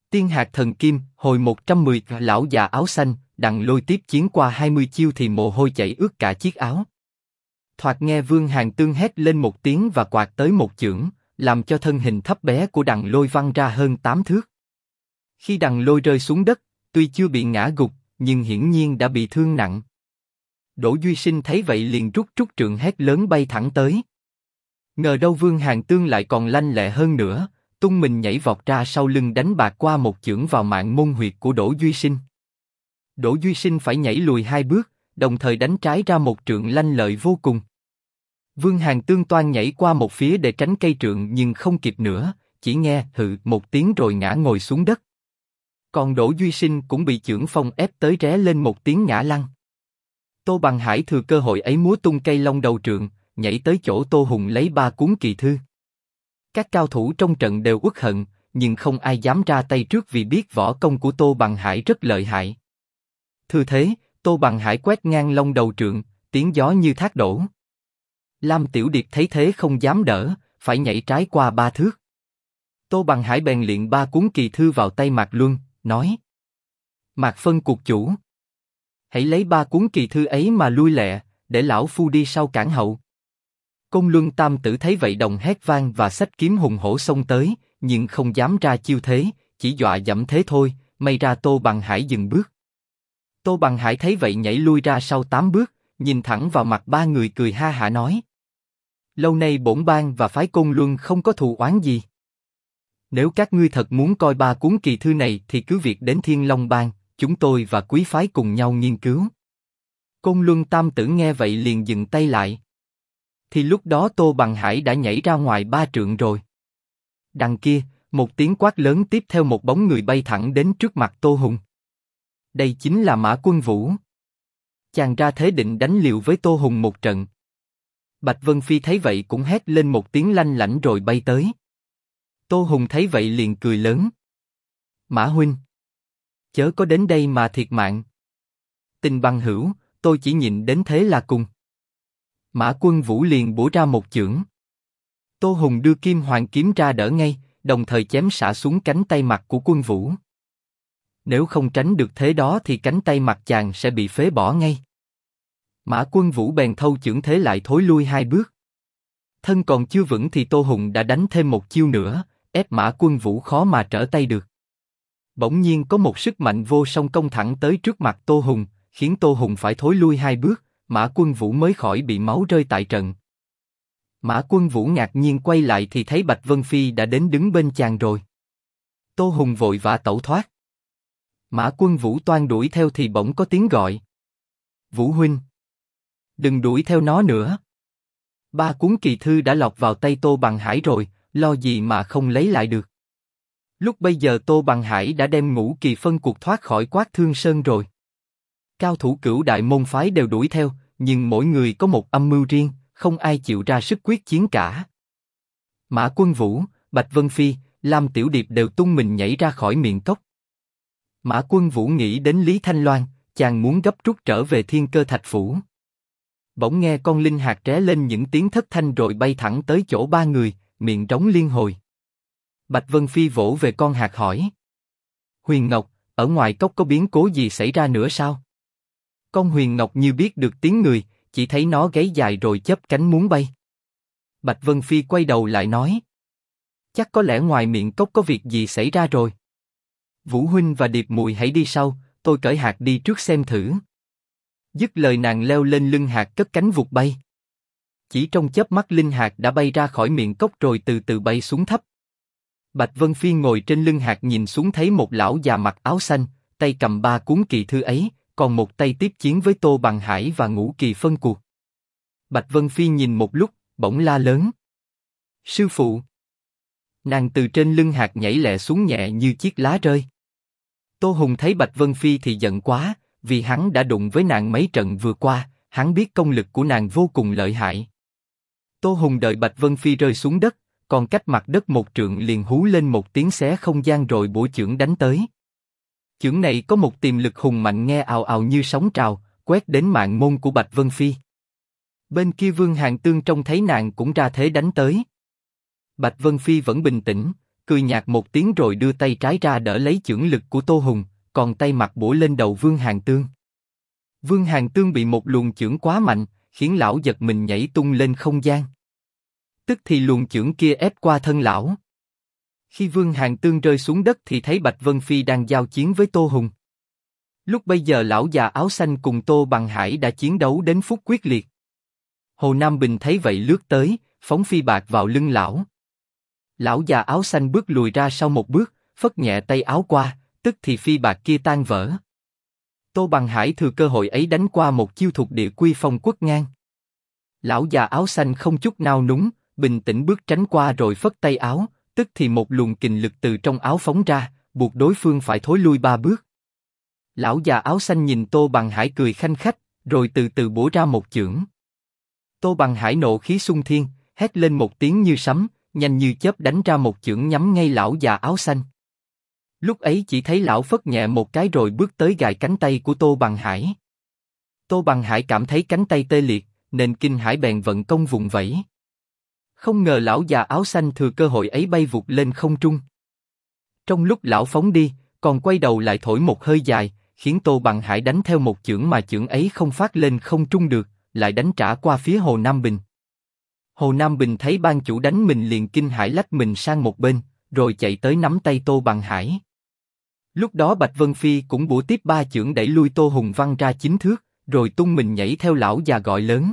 Tiên hạt thần kim, hồi 110, lão già áo xanh, Đặng Lôi tiếp chiến qua 20 chiêu thì mồ hôi chảy ướt cả chiếc áo. Thoạt nghe Vương Hàn Tương hét lên một tiếng và quạt tới một chưởng, làm cho thân hình thấp bé của Đặng Lôi văng ra hơn 8 thước. Khi Đặng Lôi rơi xuống đất, tuy chưa bị ngã gục, nhưng hiển nhiên đã bị thương nặng. Đỗ Duy Sinh thấy vậy liền rút trúc trượng hét lớn bay thẳng tới. Ngờ đâu Vương Hàn Tương lại còn lanh lẹ hơn nữa, tung mình nhảy vọt ra sau lưng đánh bạc qua một chưởng vào mạng môn huyệt của Đỗ Duy Sinh. Đỗ Duy Sinh phải nhảy lùi 2 bước, đồng thời đánh trái ra một trượng lanh lợi vô cùng. Vương Hàn Tương toan nhảy qua một phía để tránh cây trượng nhưng không kịp nữa, chỉ nghe hự một tiếng rồi ngã ngồi xuống đất. Còn Đỗ Duy Sinh cũng bị chưởng phong ép tới ré lên một tiếng ngã lăn. Tô Bằng Hải thừa cơ hội ấy múa tung cây long đầu trượng, nhảy tới chỗ Tô Hùng lấy 3 cuốn kỳ thư. Các cao thủ trong trận đều uất hận, nhưng không ai dám ra tay trước vì biết võ công của Tô Bằng Hải rất lợi hại. Thừa thế, Tô Bằng Hải quét ngang long đầu trượng, tiếng gió như thác đổ. Lam Tiểu Điệp thấy thế không dám đỡ, phải nhảy trái qua 3 thước. Tô Bằng Hải bèn liệng 3 cuốn kỳ thư vào tay Mạc Luân, nói: Mạc Phân cuộc chủ, hãy lấy 3 cuốn kỳ thư ấy mà lui lẹ, để lão phu đi sau cản hậu. Côn Luân Tam Tử thấy vậy đồng hét vang và xách kiếm hùng hổ xông tới, nhưng không dám ra chiêu thế, chỉ dọa dẫm thế thôi. May ra Tô Bằng Hải dừng bước. Tô Bằng Hải thấy vậy nhảy lui ra sau 8 bước, nhìn thẳng vào mặt 3 người cười ha hả nói: Lâu nay bổn bang và phái Côn Luân không có thù oán gì. Nếu các ngươi thật muốn coi 3 cuốn kỳ thư này thì cứ việc đến Thiên Long Bang, chúng tôi và quý phái cùng nhau nghiên cứu. Côn Luân Tam Tử nghe vậy liền dừng tay lại. Thì lúc đó Tô Bằng Hải đã nhảy ra ngoài 3 trượng rồi. Đằng kia, một tiếng quát lớn tiếp theo một bóng người bay thẳng đến trước mặt Tô Hùng. Đây chính là Mã Quân Vũ. Chàng ra thế định đánh liều với Tô Hùng một trận. Bạch Vân Phi thấy vậy cũng hét lên một tiếng lanh lảnh rồi bay tới. Tô Hùng thấy vậy liền cười lớn: Mã huynh, chớ có đến đây mà thiệt mạng. Tình bằng hữu, tôi chỉ nhịn đến thế là cùng. Mã Quân Vũ liền bổ ra một chưởng. Tô Hùng đưa Kim Hoàng kiếm ra đỡ ngay, đồng thời chém xả xuống cánh tay mặt của Quân Vũ. Nếu không tránh được thế đó thì cánh tay mặt chàng sẽ bị phế bỏ ngay. Mã Quân Vũ bèn thâu chưởng thế lại thối lui 2 bước. Thân còn chưa vững thì Tô Hùng đã đánh thêm một chiêu nữa, ép Mã Quân Vũ khó mà trở tay được. Bỗng nhiên có một sức mạnh vô song công thẳng tới trước mặt Tô Hùng, khiến Tô Hùng phải thối lui 2 bước, Mã Quân Vũ mới khỏi bị máu rơi tại trận. Mã Quân Vũ ngạc nhiên quay lại thì thấy Bạch Vân Phi đã đến đứng bên chàng rồi. Tô Hùng vội vã tẩu thoát. Mã Quân Vũ toan đuổi theo thì bỗng có tiếng gọi: Vũ huynh, đừng đuổi theo nó nữa. 3 cuốn kỳ thư đã lọt vào tay Tô Bằng Hải rồi, lo gì mà không lấy lại được. Lúc bây giờ Tô Bằng Hải đã đem Ngũ Kỳ Phân cuộc thoát khỏi Quát Thương Sơn rồi. Cao thủ Cửu Đại môn phái đều đuổi theo, nhưng mỗi người có một âm mưu riêng, không ai chịu ra sức quyết chiến cả. Mã Quân Vũ, Bạch Vân Phi, Lam Tiểu Điệp đều tung mình nhảy ra khỏi miệng cốc. Mã Quân Vũ nghĩ đến Lý Thanh Loan, chàng muốn gấp rút trở về Thiên Cơ Thạch Phủ. Bỗng nghe con linh hạt ré lên những tiếng thất thanh rồi bay thẳng tới chỗ 3 người, miệng trống liên hồi. Bạch Vân Phi vỗ về con hạt hỏi: Huyền Ngọc, ở ngoài cốc có biến cố gì xảy ra nữa sao? Con Huyền Ngọc như biết được tiếng người, chỉ thấy nó gáy dài rồi chớp cánh muốn bay. Bạch Vân Phi quay đầu lại nói: Chắc có lẽ ngoài miệng cốc có việc gì xảy ra rồi. Vũ huynh và Điệp muội hãy đi sau, tôi cởi hạt đi trước xem thử. Dứt lời nàng leo lên lưng hạt cất cánh vụt bay. Chỉ trong chớp mắt linh hạt đã bay ra khỏi miệng cốc rồi từ từ bay xuống thấp. Bạch Vân Phi ngồi trên lưng hạt nhìn xuống thấy một lão già mặc áo xanh, tay cầm 3 cuốn kỳ thư ấy, còn một tay tiếp chiến với Tô Bằng Hải và Ngũ Kỳ Phân cuộc. Bạch Vân Phi nhìn một lúc, bỗng la lớn: Sư phụ! Nàng từ trên lưng hạt nhảy lẹ xuống nhẹ như chiếc lá rơi. Tô Hùng thấy Bạch Vân Phi thì giận quá, vì hắn đã đụng với nàng mấy trận vừa qua, hắn biết công lực của nàng vô cùng lợi hại. Tô Hùng đợi Bạch Vân Phi rơi xuống đất, còn cách mặt đất một trượng liền hú lên một tiếng xé không gian rồi bổ chưởng đánh tới. Chưởng này có một tiềm lực hùng mạnh nghe ào ào như sóng trào, quét đến mạng môn của Bạch Vân Phi. Bên kia Vương Hàn Tương trông thấy nàng cũng ra thế đánh tới. Bạch Vân Phi vẫn bình tĩnh, cười nhạt một tiếng rồi đưa tay trái ra đỡ lấy chưởng lực của Tô Hùng, còn tay mặt bổ lên đầu Vương Hàn Tương. Vương Hàn Tương bị một luồng chưởng quá mạnh, khiến lão giật mình nhảy tung lên không gian. Tức thì luồng chưởng kia ép qua thân lão. Khi Vương Hàn Tương rơi xuống đất thì thấy Bạch Vân Phi đang giao chiến với Tô Hùng. Lúc bây giờ lão già áo xanh cùng Tô Bằng Hải đã chiến đấu đến phút quyết liệt. Hồ Nam Bình thấy vậy lướt tới, phóng phi bạc vào lưng lão. Lão già áo xanh bước lùi ra sau một bước, phất nhẹ tay áo qua, tức thì phi bạc kia tan vỡ. Tô Bằng Hải thừa cơ hội ấy đánh qua một chiêu thuộc địa quy phong quất ngang. Lão già áo xanh không chút nao núng, bình tĩnh bước tránh qua rồi phất tay áo, tức thì một luồng kình lực từ trong áo phóng ra, buộc đối phương phải thối lui 3 bước. Lão già áo xanh nhìn Tô Bằng Hải cười khanh khách, rồi từ từ bổ ra một chưởng. Tô Bằng Hải nộ khí xung thiên, hét lên một tiếng như sấm, nhanh như chớp đánh ra một chưởng nhắm ngay lão già áo xanh. Lúc ấy chỉ thấy lão phất nhẹ một cái rồi bước tới gài cánh tay của Tô Bằng Hải. Tô Bằng Hải cảm thấy cánh tay tê liệt, nên kinh hãi bèn vận công vùng vẫy. Không ngờ lão già áo xanh thừa cơ hội ấy bay vụt lên không trung. Trong lúc lão phóng đi, còn quay đầu lại thổi một hơi dài, khiến Tô Bằng Hải đánh theo một chưởng mà chưởng ấy không phát lên không trung được, lại đánh trả qua phía Hồ Nam Bình. Hồ Nam Bình thấy ban chủ đánh mình liền kinh hãi lách mình sang một bên, rồi chạy tới nắm tay Tô Bằng Hải. Lúc đó Bạch Vân Phi cũng bổ tiếp 3 chưởng đẩy lui Tô Hùng văng ra 9 thước, rồi tung mình nhảy theo lão già gọi lớn.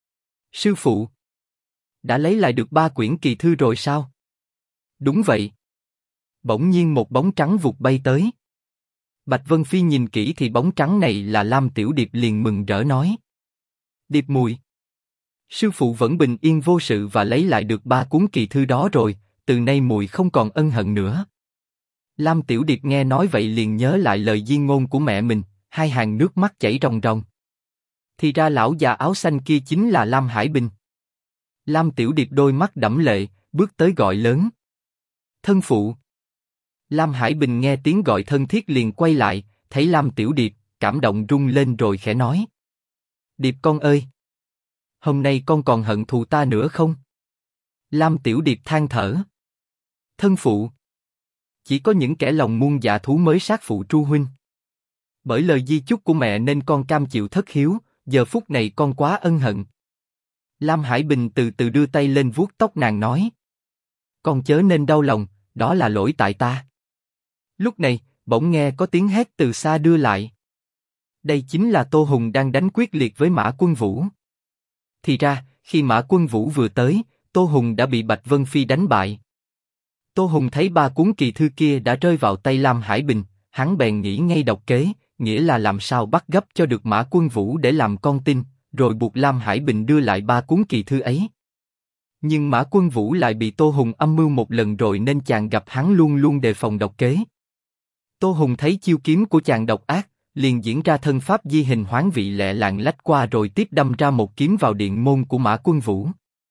Sư phụ! Đã lấy lại được 3 quyển kỳ thư rồi sao? Đúng vậy. Bỗng nhiên một bóng trắng vụt bay tới. Bạch Vân Phi nhìn kỹ thì bóng trắng này là Lam Tiểu Điệp liền mừng rỡ nói. Điệp muội, sư phụ vẫn bình yên vô sự và lấy lại được 3 cuốn kỳ thư đó rồi, từ nay muội không còn ân hận nữa. Lam Tiểu Điệp nghe nói vậy liền nhớ lại lời di ngôn của mẹ mình, 2 hàng nước mắt chảy ròng ròng. Thì ra lão già áo xanh kia chính là Lam Hải Bình. Lam Tiểu Điệp đôi mắt đẫm lệ, bước tới gọi lớn. Thân phụ! Lam Hải Bình nghe tiếng gọi thân thiết liền quay lại, thấy Lam Tiểu Điệp, cảm động rung lên rồi khẽ nói. Điệp con ơi! Hôm nay con còn hận thù ta nữa không? Lam Tiểu Điệp than thở. Thân phụ! Chỉ có những kẻ lòng muôn dạ thú mới sát phụ tru huynh. Bởi lời di chúc của mẹ nên con cam chịu thất hiếu, giờ phút này con quá ân hận. Lam Hải Bình từ từ đưa tay lên vuốt tóc nàng nói. Con chớ nên đau lòng, đó là lỗi tại ta. Lúc này, bỗng nghe có tiếng hét từ xa đưa lại. Đây chính là Tô Hùng đang đánh quyết liệt với Mã Quân Vũ. Thì ra, khi Mã Quân Vũ vừa tới, Tô Hùng đã bị Bạch Vân Phi đánh bại. Tô Hùng thấy 3 cuốn kỳ thư kia đã rơi vào tay Lam Hải Bình, hắn bèn nghĩ ngay độc kế, nghĩa là làm sao bắt gấp cho được Mã Quân Vũ để làm con tin, rồi buộc Lam Hải Bình đưa lại 3 cuốn kỳ thư ấy. Nhưng Mã Quân Vũ lại bị Tô Hùng âm mưu một lần rồi nên chàng gặp hắn luôn luôn đề phòng độc kế. Tô Hùng thấy chiêu kiếm của chàng độc ác, liền diễn ra thân pháp di hình hoán vị lẹ làng lách qua rồi tiếp đâm ra một kiếm vào điện môn của Mã Quân Vũ.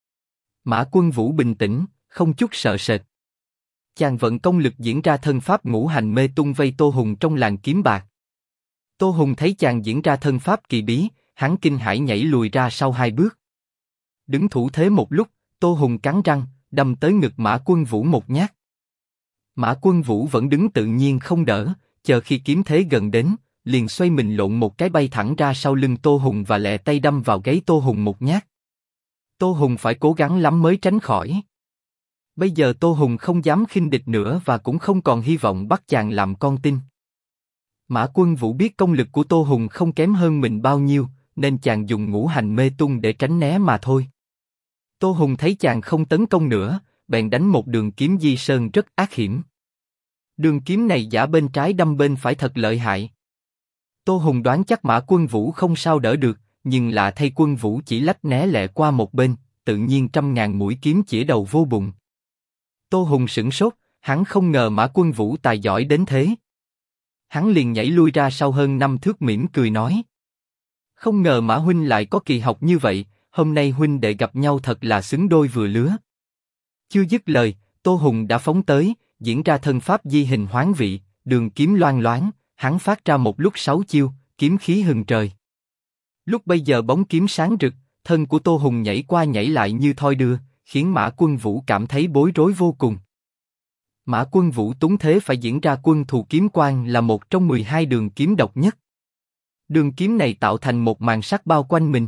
Mã Quân Vũ bình tĩnh, không chút sợ sệt. Chàng vận công lực diễn ra thân pháp ngũ hành mê tung vây Tô Hùng trong làn kiếm bạc. Tô Hùng thấy chàng diễn ra thân pháp kỳ bí, hắn kinh hãi nhảy lùi ra sau 2 bước. Đứng thủ thế một lúc, Tô Hùng cắn răng, đâm tới ngực Mã Quân Vũ một nhát. Mã Quân Vũ vẫn đứng tự nhiên không đỡ, chờ khi kiếm thế gần đến, liền xoay mình lộn một cái bay thẳng ra sau lưng Tô Hùng và lẹ tay đâm vào gáy Tô Hùng một nhát. Tô Hùng phải cố gắng lắm mới tránh khỏi. Bây giờ Tô Hùng không dám khinh địch nữa và cũng không còn hy vọng bắt chàng làm con tin. Mã Quân Vũ biết công lực của Tô Hùng không kém hơn mình bao nhiêu, nên chàng dùng ngũ hành mê tung để tránh né mà thôi. Tô Hùng thấy chàng không tấn công nữa, bèn đánh một đường kiếm di sơn rất ác hiểm. Đường kiếm này giả bên trái đâm bên phải thật lợi hại. Tô Hùng đoán chắc Mã Quân Vũ không sao đỡ được, nhưng lạ thay Quân Vũ chỉ lách né lẹ qua một bên, tự nhiên 100.000 mũi kiếm chĩa đầu vô bụng. Tô Hùng sửng sốt, hắn không ngờ Mã Quân Vũ tài giỏi đến thế. Hắn liền nhảy lui ra sau hơn 5 thước mỉm cười nói. Không ngờ Mã huynh lại có kỳ học như vậy, hôm nay huynh đệ gặp nhau thật là xứng đôi vừa lứa. Chưa dứt lời, Tô Hùng đã phóng tới, diễn ra thân pháp di hình hoán vị, đường kiếm loang loáng, hắn phát ra một lúc 6 chiêu, kiếm khí hừng trời. Lúc bây giờ bóng kiếm sáng rực, thân của Tô Hùng nhảy qua nhảy lại như thoi đưa, khiến Mã Quân Vũ cảm thấy bối rối vô cùng. Mã Quân Vũ túng thế phải diễn ra Quân Thù Kiếm Quang là một trong 12 đường kiếm độc nhất. Đường kiếm này tạo thành một màn sắt bao quanh mình.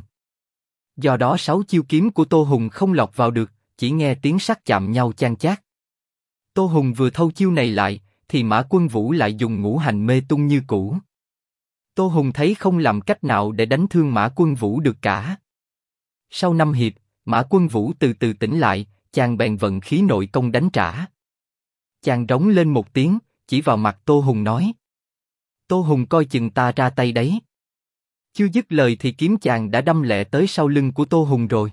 Do đó 6 chiêu kiếm của Tô Hùng không lọt vào được, chỉ nghe tiếng sắt chạm nhau chan chát. Tô Hùng vừa thâu chiêu này lại, thì Mã Quân Vũ lại dùng ngũ hành mê tung như cũ. Tô Hùng thấy không làm cách nào để đánh thương Mã Quân Vũ được cả. Sau 5 hiệp, Mã Quân Vũ từ từ tỉnh lại, chàng bèn vận khí nội công đánh trả. Chàng rống lên một tiếng, chỉ vào mặt Tô Hùng nói: Tô Hùng coi chừng ta ra tay đấy. Chưa dứt lời thì kiếm chàng đã đâm lẹ tới sau lưng của Tô Hùng rồi.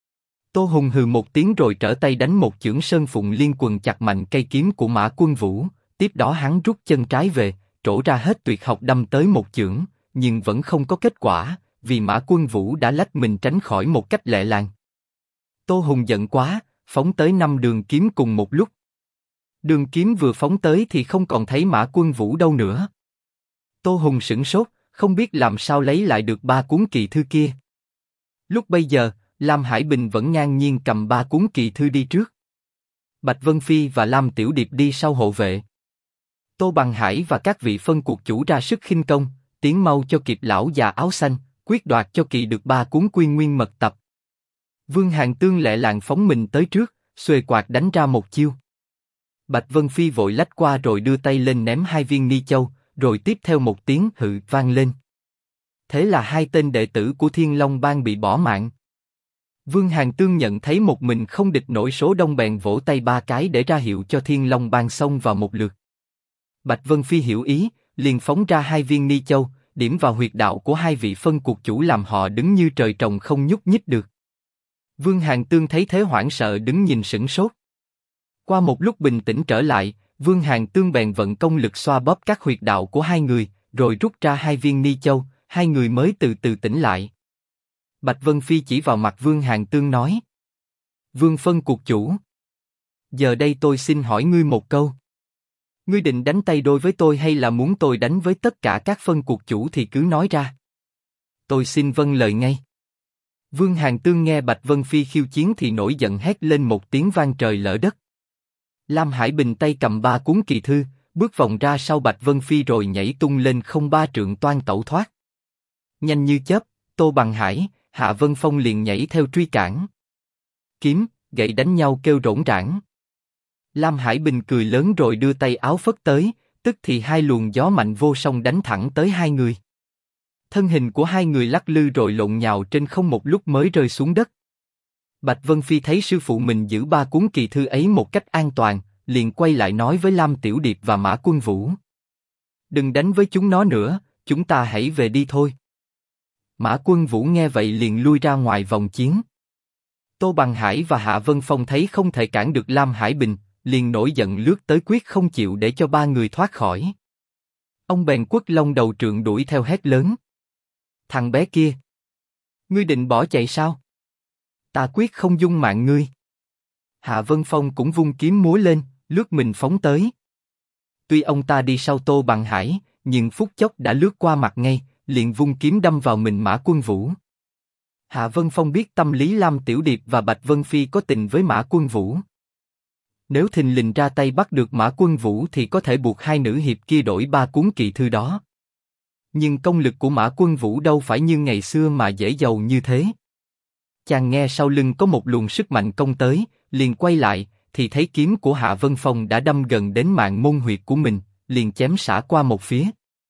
Tô Hùng hừ một tiếng rồi trở tay đánh một chưởng sơn phụng liên quần chặt mạnh cây kiếm của Mã Quân Vũ. Tiếp đó hắn rút chân trái về, trổ ra hết tuyệt học đâm tới một chưởng, nhưng vẫn không có kết quả, vì Mã Quân Vũ đã lách mình tránh khỏi một cách lẹ làng. Tô Hùng giận quá, phóng tới 5 đường kiếm cùng một lúc. Đường kiếm vừa phóng tới thì không còn thấy Mã Quân Vũ đâu nữa. Tô Hùng sửng sốt, không biết làm sao lấy lại được 3 cuốn kỳ thư kia. Lúc bây giờ, Lam Hải Bình vẫn ngang nhiên cầm 3 cuốn kỳ thư đi trước. Bạch Vân Phi và Lam Tiểu Điệp đi sau hộ vệ. Tô Bằng Hải và các vị phân cuộc chủ ra sức khinh công, tiến mau cho kịp lão già áo xanh, quyết đoạt cho kỳ được 3 cuốn Quy Nguyên mật tập. Vương Hàn Tương lẹ làng phóng mình tới trước, xuề quạt đánh ra một chiêu. Bạch Vân Phi vội lách qua rồi đưa tay lên ném 2 viên ni châu, rồi tiếp theo một tiếng hự vang lên. Thế là 2 tên đệ tử của Thiên Long Bang bị bỏ mạng. Vương Hàn Tương nhận thấy một mình không địch nổi số đông bèn vỗ tay 3 cái để ra hiệu cho Thiên Long Bang xông vào một lượt. Bạch Vân Phi hiểu ý, liền phóng ra 2 viên ni châu, điểm vào huyệt đạo của 2 vị phân cuộc chủ làm họ đứng như trời trồng không nhúc nhích được. Vương Hàn Tương thấy thế hoảng sợ đứng nhìn sửng sốt. Qua một lúc bình tĩnh trở lại, Vương Hàn Tương bèn vận công lực xoa bóp các huyệt đạo của 2 người, rồi rút ra 2 viên ni châu, 2 người mới từ từ tỉnh lại. Bạch Vân Phi chỉ vào mặt Vương Hàn Tương nói: Vương phân cuộc chủ, giờ đây tôi xin hỏi ngươi một câu. Ngươi định đánh tay đôi với tôi hay là muốn tôi đánh với tất cả các phân cuộc chủ thì cứ nói ra. Tôi xin vâng lời ngay. Vương Hàn Tương nghe Bạch Vân Phi khiêu chiến thì nổi giận hét lên một tiếng vang trời lở đất. Lam Hải Bình tay cầm 3 cuốn kỳ thư, bước vòng ra sau Bạch Vân Phi rồi nhảy tung lên không 3 trượng toan tẩu thoát. Nhanh như chớp, Tô Bằng Hải, Hạ Vân Phong liền nhảy theo truy cản. Kiếm, gậy đánh nhau kêu rỗn rãng. Lam Hải Bình cười lớn rồi đưa tay áo phất tới, tức thì 2 luồng gió mạnh vô song đánh thẳng tới 2 người. Thân hình của 2 người lắc lư rồi lộn nhào trên không một lúc mới rơi xuống đất. Bạch Vân Phi thấy sư phụ mình giữ 3 cuốn kỳ thư ấy một cách an toàn, liền quay lại nói với Lam Tiểu Điệp và Mã Quân Vũ: Đừng đánh với chúng nó nữa, chúng ta hãy về đi thôi. Mã Quân Vũ nghe vậy liền lui ra ngoài vòng chiến. Tô Bằng Hải và Hạ Vân Phong thấy không thể cản được Lam Hải Bình, liền nổi giận lướt tới quyết không chịu để cho 3 người thoát khỏi. Ông bèn quất long đầu trượng đuổi theo hét lớn: Thằng bé kia, ngươi định bỏ chạy sao? Ta quyết không dung mạng ngươi. Hạ Vân Phong cũng vung kiếm múa lên, lướt mình phóng tới. Tuy ông ta đi sau Tô Bằng Hải, nhưng phút chốc đã lướt qua mặt ngay, liền vung kiếm đâm vào mình Mã Quân Vũ. Hạ Vân Phong biết tâm lý Lam Tiểu Điệp và Bạch Vân Phi có tình với Mã Quân Vũ. Nếu thình lình ra tay bắt được Mã Quân Vũ thì có thể buộc 2 nữ hiệp kia đổi 3 cuốn kỳ thư đó. Nhưng công lực của Mã Quân Vũ đâu phải như ngày xưa mà dễ dầu như thế. Chàng nghe sau lưng có một luồng sức mạnh công tới, liền quay lại, thì thấy kiếm của Hạ Vân Phong đã đâm gần đến mạng môn huyệt của mình, liền chém xả qua một phía.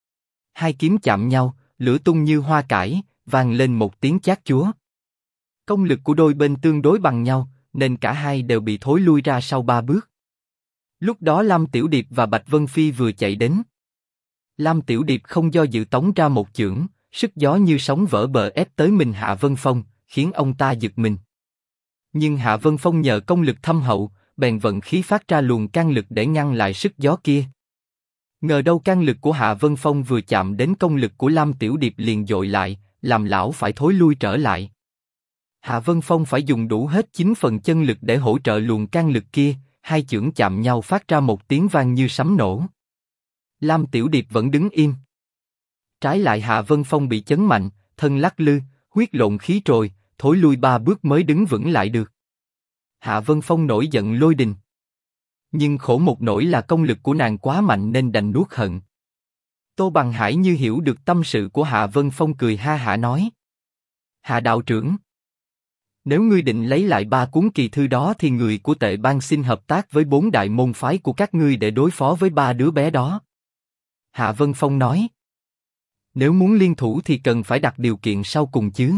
2 kiếm chạm nhau, lửa tung như hoa cải, vang lên một tiếng chát chúa. Công lực của đôi bên tương đối bằng nhau, nên cả hai đều bị thối lui ra sau 3 bước. Lúc đó Lam Tiểu Điệp và Bạch Vân Phi vừa chạy đến. Lam Tiểu Điệp không do dự tống ra một chưởng, sức gió như sóng vỡ bờ ép tới mình Hạ Vân Phong, khiến ông ta giật mình. Nhưng Hạ Vân Phong nhờ công lực thâm hậu, bèn vận khí phát ra luồng can lực để ngăn lại sức gió kia. Ngờ đâu can lực của Hạ Vân Phong vừa chạm đến công lực của Lam Tiểu Điệp liền dội lại, làm lão phải thối lui trở lại. Hạ Vân Phong phải dùng đủ hết 9 phần chân lực để hỗ trợ luồng can lực kia, 2 chưởng chạm nhau phát ra một tiếng vang như sấm nổ. Lam Tiểu Điệp vẫn đứng im. Trái lại Hạ Vân Phong bị chấn mạnh, thân lắc lư, huyết lộn khí trồi, thối lui 3 bước mới đứng vững lại được. Hạ Vân Phong nổi giận lôi đình. Nhưng khổ một nỗi là công lực của nàng quá mạnh nên đành nuốt hận. Tô Bằng Hải như hiểu được tâm sự của Hạ Vân Phong, cười ha hả nói: Hạ đạo trưởng, nếu ngươi định lấy lại 3 cuốn kỳ thư đó thì người của Tệ Bang xin hợp tác với 4 đại môn phái của các ngươi để đối phó với 3 đứa bé đó. Hạ Vân Phong nói: Nếu muốn liên thủ thì cần phải đặt điều kiện sau cùng chứ.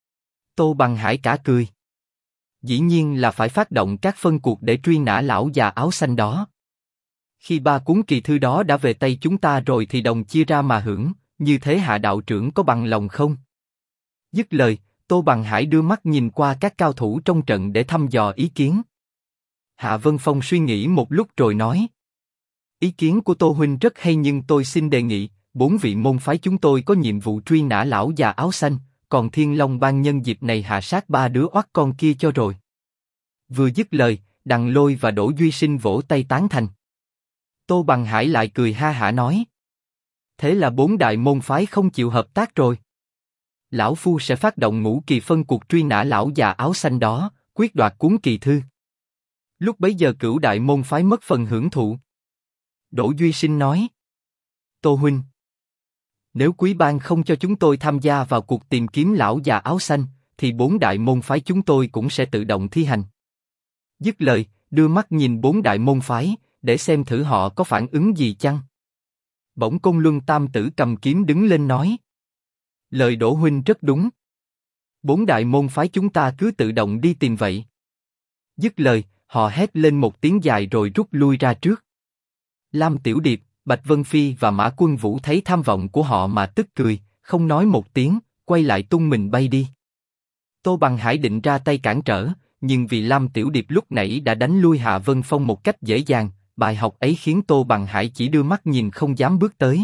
Tô Bằng Hải cả cười: Dĩ nhiên là phải phát động các phân cuộc để truy nã lão già áo xanh đó. Khi 3 cuốn kỳ thư đó đã về tay chúng ta rồi thì đồng chia ra mà hưởng, như thế Hạ đạo trưởng có bằng lòng không? Dứt lời, Tô Bằng Hải đưa mắt nhìn qua các cao thủ trong trận để thăm dò ý kiến. Hạ Vân Phong suy nghĩ một lúc rồi nói: Ý kiến của Tô huynh rất hay, nhưng tôi xin đề nghị, 4 vị môn phái chúng tôi có nhiệm vụ truy nã lão già áo xanh, còn Thiên Long Bang nhân dịp này hạ sát 3 đứa oắt con kia cho rồi. Vừa dứt lời, Đặng Lôi và Đỗ Duy Sinh vỗ tay tán thành. Tô Bằng Hải lại cười ha hả nói: Thế là 4 đại môn phái không chịu hợp tác rồi. Lão Phu sẽ phát động ngũ kỳ phân cuộc truy nã lão già áo xanh đó, quyết đoạt cuốn kỳ thư. Lúc bấy giờ Cửu đại môn phái mất phần hưởng thụ. Đỗ Duy Sinh nói: Tô huynh, nếu Quý Bang không cho chúng tôi tham gia vào cuộc tìm kiếm lão già áo xanh, thì 4 đại môn phái chúng tôi cũng sẽ tự động thi hành. Dứt lời, đưa mắt nhìn 4 đại môn phái, để xem thử họ có phản ứng gì chăng. Bỗng Côn Luân Tam Tử cầm kiếm đứng lên nói: Lời Đỗ huynh rất đúng. 4 đại môn phái chúng ta cứ tự động đi tìm vậy. Dứt lời, họ hét lên một tiếng dài rồi rút lui ra trước. Lam Tiểu Điệp, Bạch Vân Phi và Mã Quân Vũ thấy tham vọng của họ mà tức cười, không nói một tiếng, quay lại tung mình bay đi. Tô Bằng Hải định ra tay cản trở, nhưng vì Lam Tiểu Điệp lúc nãy đã đánh lui Hạ Vân Phong một cách dễ dàng, bài học ấy khiến Tô Bằng Hải chỉ đưa mắt nhìn không dám bước tới.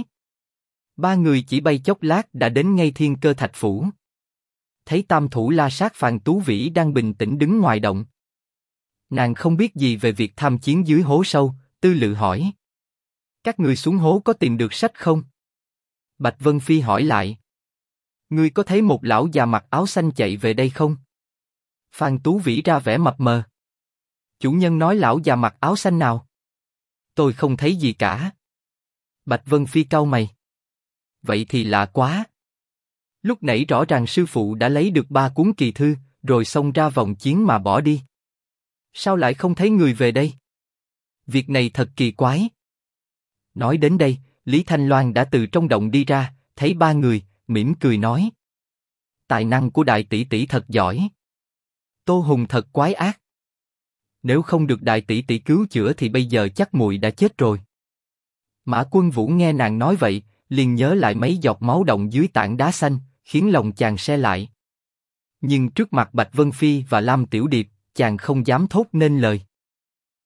3 người chỉ bay chốc lát đã đến ngay Thiên Cơ Thạch Phủ. Thấy tam thủ La Sát Phàn Tú Vĩ đang bình tĩnh đứng ngoài động. Nàng không biết gì về việc tham chiến dưới hố sâu, tư lự hỏi: Các người xuống hố có tìm được sách không? Bạch Vân Phi hỏi lại: Ngươi có thấy một lão già mặc áo xanh chạy về đây không? Phàn Tú Vĩ ra vẻ mập mờ: Chủ nhân nói lão già mặc áo xanh nào? Tôi không thấy gì cả. Bạch Vân Phi cau mày: Vậy thì lạ quá. Lúc nãy rõ ràng sư phụ đã lấy được 3 cuốn kỳ thư, rồi xông ra vòng chiến mà bỏ đi. Sao lại không thấy người về đây? Việc này thật kỳ quái. Nói đến đây, Lý Thanh Loan đã từ trong động đi ra, thấy 3 người, mỉm cười nói: Tài năng của đại tỷ tỷ thật giỏi. Tô Hùng thật quái ác. Nếu không được đại tỷ tỷ cứu chữa thì bây giờ chắc muội đã chết rồi. Mã Quân Vũ nghe nàng nói vậy, liền nhớ lại mấy giọt máu động dưới tảng đá xanh, khiến lòng chàng se lại. Nhưng trước mặt Bạch Vân Phi và Lam Tiểu Điệp, chàng không dám thốt nên lời.